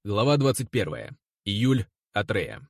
Глава 21. Июль. Атрея.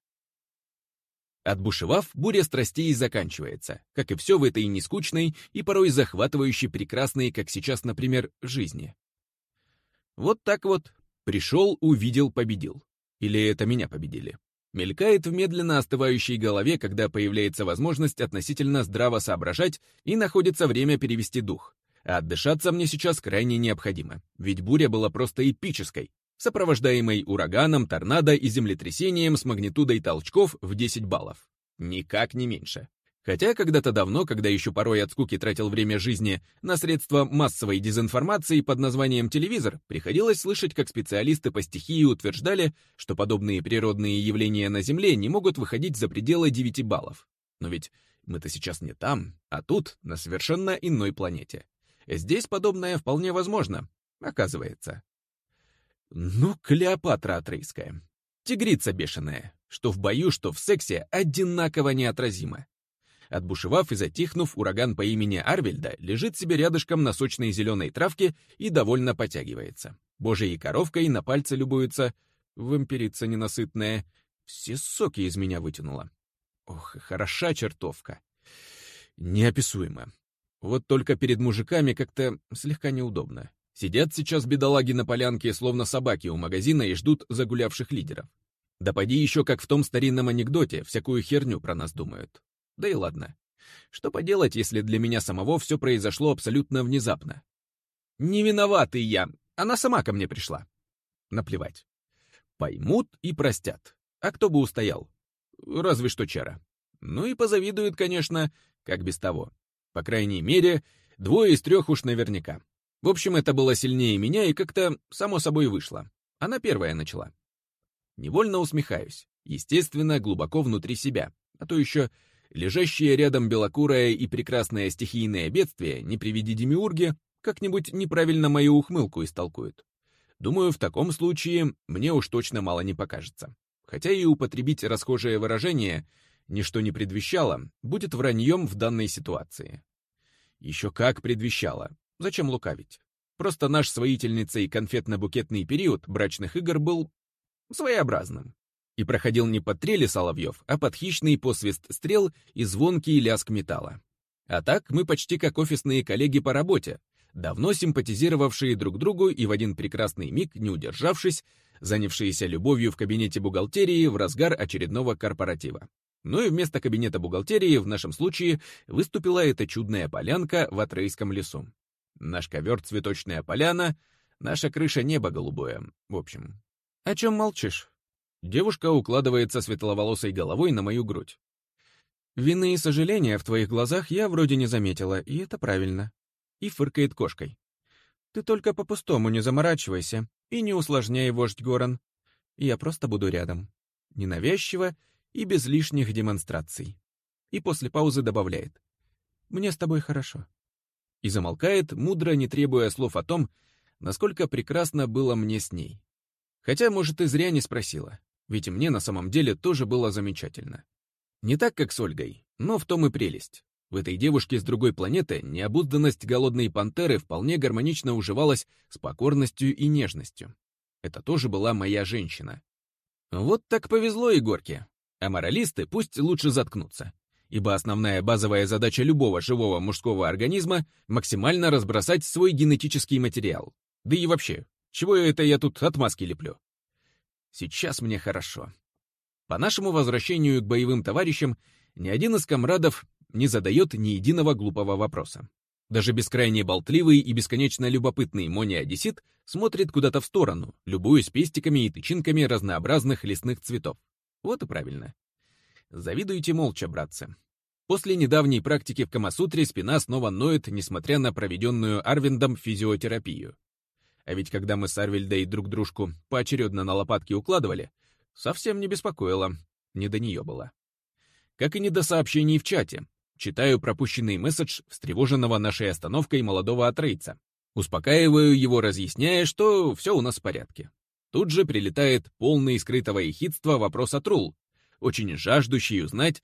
Отбушевав, буря страстей заканчивается, как и все в этой нескучной и порой захватывающей прекрасной, как сейчас, например, жизни. Вот так вот. Пришел, увидел, победил. Или это меня победили? Мелькает в медленно остывающей голове, когда появляется возможность относительно здраво соображать и находится время перевести дух. А отдышаться мне сейчас крайне необходимо, ведь буря была просто эпической, сопровождаемой ураганом, торнадо и землетрясением с магнитудой толчков в 10 баллов. Никак не меньше. Хотя когда-то давно, когда еще порой от скуки тратил время жизни на средства массовой дезинформации под названием телевизор, приходилось слышать, как специалисты по стихии утверждали, что подобные природные явления на Земле не могут выходить за пределы 9 баллов. Но ведь мы-то сейчас не там, а тут, на совершенно иной планете. Здесь подобное вполне возможно, оказывается. Ну, Клеопатра Атрейская. Тигрица бешеная, что в бою, что в сексе одинаково неотразима. Отбушевав и затихнув, ураган по имени Арвельда лежит себе рядышком на сочной зеленой травке и довольно потягивается. Божьей коровкой на пальце любуется, вампирица ненасытная, все соки из меня вытянула. Ох, и хороша чертовка. Неописуемо. Вот только перед мужиками как-то слегка неудобно. Сидят сейчас бедолаги на полянке, словно собаки у магазина, и ждут загулявших лидеров. Да поди еще, как в том старинном анекдоте, всякую херню про нас думают. Да и ладно. Что поделать, если для меня самого все произошло абсолютно внезапно? Не виноватый я, она сама ко мне пришла. Наплевать. Поймут и простят. А кто бы устоял? Разве что Чара. Ну и позавидует, конечно, как без того. По крайней мере, 2 из 3 уж наверняка. В общем, это было сильнее меня и как-то само собой вышло. Она первая начала. Невольно усмехаюсь. Естественно, глубоко внутри себя. А то еще лежащее рядом белокурое и прекрасное стихийное бедствие, не приведи демиурги, как-нибудь неправильно мою ухмылку истолкуют. Думаю, в таком случае мне уж точно мало не покажется. Хотя и употребить расхожее выражение «ничто не предвещало» будет враньем в данной ситуации. Еще как предвещало. Зачем лукавить? Просто наш с воительницей конфетно-букетный период брачных игр был своеобразным. И проходил не под трели соловьев, а под хищный посвист стрел и звонкий лязг металла. А так мы почти как офисные коллеги по работе, давно симпатизировавшие друг другу и в один прекрасный миг, не удержавшись, занявшиеся любовью в кабинете бухгалтерии в разгар очередного корпоратива. Ну и вместо кабинета бухгалтерии в нашем случае выступила эта чудная полянка в Атрейском лесу. Наш ковер — цветочная поляна, наша крыша — небо голубое. В общем, о чем молчишь? Девушка укладывается светловолосой головой на мою грудь. Вины и сожаления в твоих глазах я вроде не заметила, и это правильно. И фыркает кошкой. Ты только по-пустому не заморачивайся и не усложняй, вождь Горан. Я просто буду рядом. Ненавязчиво и без лишних демонстраций. И после паузы добавляет. Мне с тобой хорошо. И замолкает, мудро не требуя слов о том, насколько прекрасно было мне с ней. Хотя, может, и зря не спросила, ведь и мне на самом деле тоже было замечательно. Не так, как с Ольгой, но в том и прелесть. В этой девушке с другой планеты необузданность голодной пантеры вполне гармонично уживалась с покорностью и нежностью. Это тоже была моя женщина. Вот так повезло Егорке. А моралисты пусть лучше заткнутся. Ибо основная базовая задача любого живого мужского организма — максимально разбросать свой генетический материал. Да и вообще, чего это я тут отмазки леплю? Сейчас мне хорошо. По нашему возвращению к боевым товарищам ни один из комрадов не задает ни единого глупого вопроса. Даже бескрайне болтливый и бесконечно любопытный Мони-одессит смотрит куда-то в сторону, любуясь пестиками и тычинками разнообразных лесных цветов. Вот и правильно. Завидуйте молча, братцы. После недавней практики в Камасутре спина снова ноет, несмотря на проведенную Арвиндом физиотерапию. А ведь когда мы с Арвельдой друг дружку поочередно на лопатки укладывали, совсем не беспокоило, не до нее было. Как и не до сообщений в чате. Читаю пропущенный месседж встревоженного нашей остановкой молодого атрейца. Успокаиваю его, разъясняя, что все у нас в порядке. Тут же прилетает полный скрытого ехидства вопрос от Рул, очень жаждущий узнать,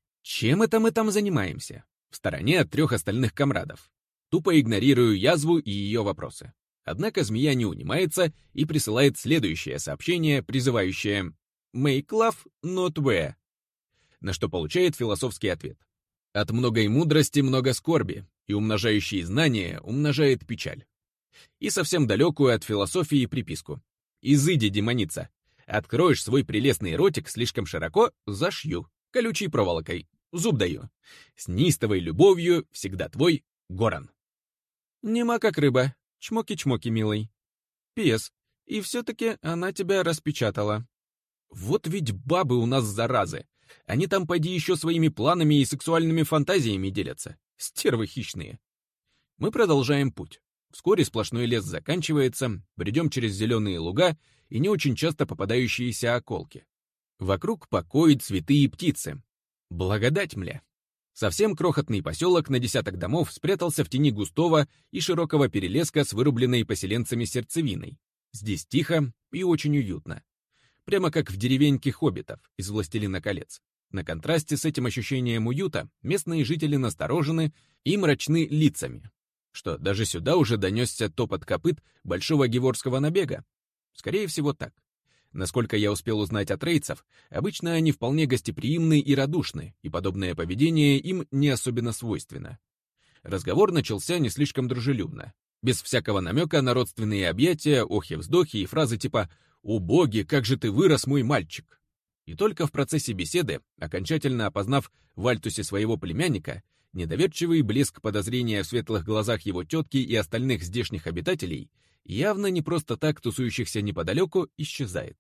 чем это мы там занимаемся, в стороне от 3 остальных комрадов. Тупо игнорирую язву и ее вопросы. Однако змея не унимается и присылает следующее сообщение, призывающее «Make love, not wear», на что получает философский ответ. От многой мудрости много скорби, и умножающие знания умножает печаль. И совсем далекую от философии приписку. «Изыди, демоница, откроешь свой прелестный ротик слишком широко, зашью, колючей проволокой, зуб даю. С неистовой любовью всегда твой Горан». Нема как рыба, чмоки-чмоки, милый. Пес, и все-таки она тебя распечатала. Вот ведь бабы у нас заразы. Они там поди еще своими планами и сексуальными фантазиями делятся. Стервы хищные. Мы продолжаем путь. Вскоре сплошной лес заканчивается, бредем через зеленые луга и не очень часто попадающиеся околки. Вокруг покой, цветы и птицы. Благодать мля. Совсем крохотный поселок на десяток домов спрятался в тени густого и широкого перелеска с вырубленной поселенцами сердцевиной. Здесь тихо и очень уютно. Прямо как в деревеньке хоббитов из «Властелина колец». На контрасте с этим ощущением уюта местные жители насторожены и мрачны лицами. Что, даже сюда уже донесся топот копыт большого геворского набега? Скорее всего, так. Насколько я успел узнать от рейцев, обычно они вполне гостеприимны и радушны, и подобное поведение им не особенно свойственно. Разговор начался не слишком дружелюбно, без всякого намека на родственные объятия, охи-вздохи и фразы типа «О боги, как же ты вырос, мой мальчик!». И только в процессе беседы, окончательно опознав в Альтусе своего племянника, недоверчивый блеск подозрения в светлых глазах его тетки и остальных здешних обитателей, явно не просто так тусующихся неподалеку, исчезает.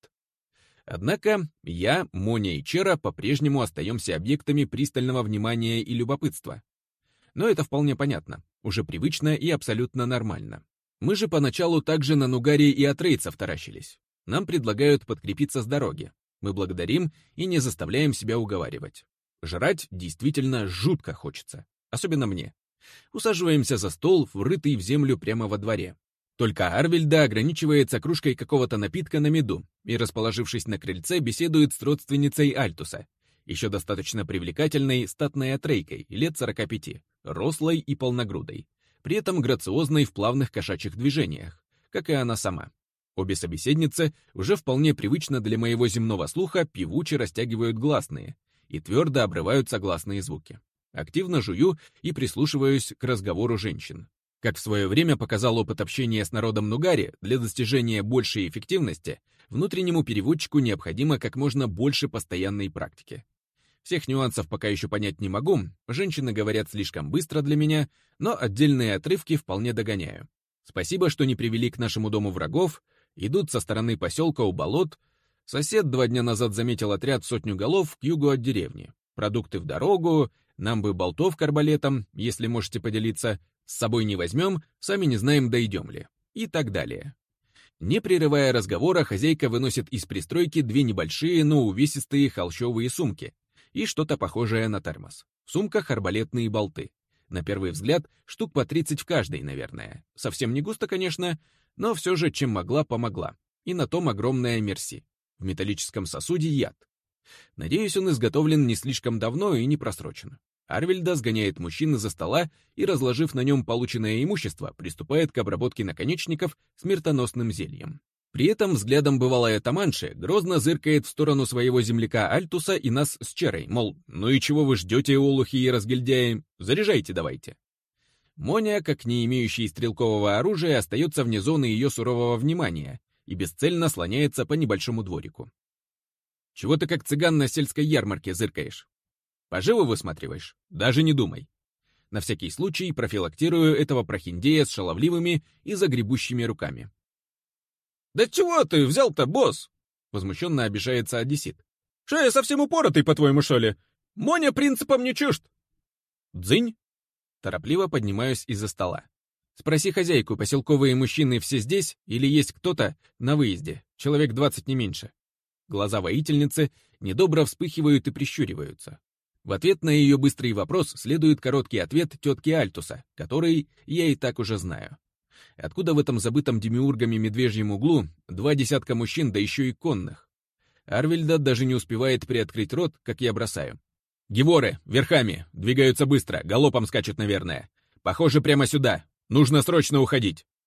Однако я, Моня и Чера по-прежнему остаемся объектами пристального внимания и любопытства. Но это вполне понятно, уже привычно и абсолютно нормально. Мы же поначалу также на Нугаре и от рейцев таращились. Нам предлагают подкрепиться с дороги. Мы благодарим и не заставляем себя уговаривать. Жрать действительно жутко хочется, особенно мне. Усаживаемся за стол, врытый в землю прямо во дворе. Только Арвельда ограничивается кружкой какого-то напитка на меду и, расположившись на крыльце, беседует с родственницей Альтуса, еще достаточно привлекательной статной атрейкой, лет 45, рослой и полногрудой, при этом грациозной в плавных кошачьих движениях, как и она сама. Обе собеседницы уже вполне привычно для моего земного слуха певуче растягивают гласные и твердо обрывают согласные звуки. Активно жую и прислушиваюсь к разговору женщин. Как в свое время показал опыт общения с народом Нугари, для достижения большей эффективности внутреннему переводчику необходимо как можно больше постоянной практики. Всех нюансов пока еще понять не могу, женщины говорят слишком быстро для меня, но отдельные отрывки вполне догоняю. Спасибо, что не привели к нашему дому врагов, идут со стороны поселка у болот. Сосед 2 дня назад заметил отряд 100 голов к югу от деревни. Продукты в дорогу, нам бы болтов к арбалетам, если можете поделиться. С собой не возьмем, сами не знаем, дойдем ли. И так далее. Не прерывая разговора, хозяйка выносит из пристройки 2 небольшие, но увесистые холщовые сумки и что-то похожее на термос. В сумках арбалетные болты. На первый взгляд, штук по 30 в каждой, наверное. Совсем не густо, конечно, но все же, чем могла, помогла. И на том огромная мерси. В металлическом сосуде яд. Надеюсь, он изготовлен не слишком давно и не просрочен. Арвельда сгоняет мужчин из-за стола и, разложив на нем полученное имущество, приступает к обработке наконечников смертоносным зельем. При этом взглядом бывалая таманши грозно зыркает в сторону своего земляка Альтуса и нас с Черой, мол, ну и чего вы ждете, олухи и разгильдяи, заряжайте давайте. Моня, как не имеющий стрелкового оружия, остается вне зоны ее сурового внимания и бесцельно слоняется по небольшому дворику. Чего ты как цыган на сельской ярмарке зыркаешь? Поживу высматриваешь? Даже не думай. На всякий случай профилактирую этого прохиндея с шаловливыми и загребущими руками. «Да чего ты взял-то, босс?» — возмущенно обижается одессит. «Шея совсем упоротый, по-твоему, что ли? Моня принципом не чужд!» «Дзынь!» Торопливо поднимаюсь из-за стола. «Спроси хозяйку, поселковые мужчины все здесь или есть кто-то на выезде? Человек 20 не меньше». Глаза воительницы недобро вспыхивают и прищуриваются. В ответ на ее быстрый вопрос следует короткий ответ тетки Альтуса, который я и так уже знаю. Откуда в этом забытом демиургами медвежьем углу 2 десятка мужчин, да еще и конных? Арвельда даже не успевает приоткрыть рот, как я бросаю. «Геворы, верхами, двигаются быстро, галопом скачут, наверное. Похоже, прямо сюда. Нужно срочно уходить.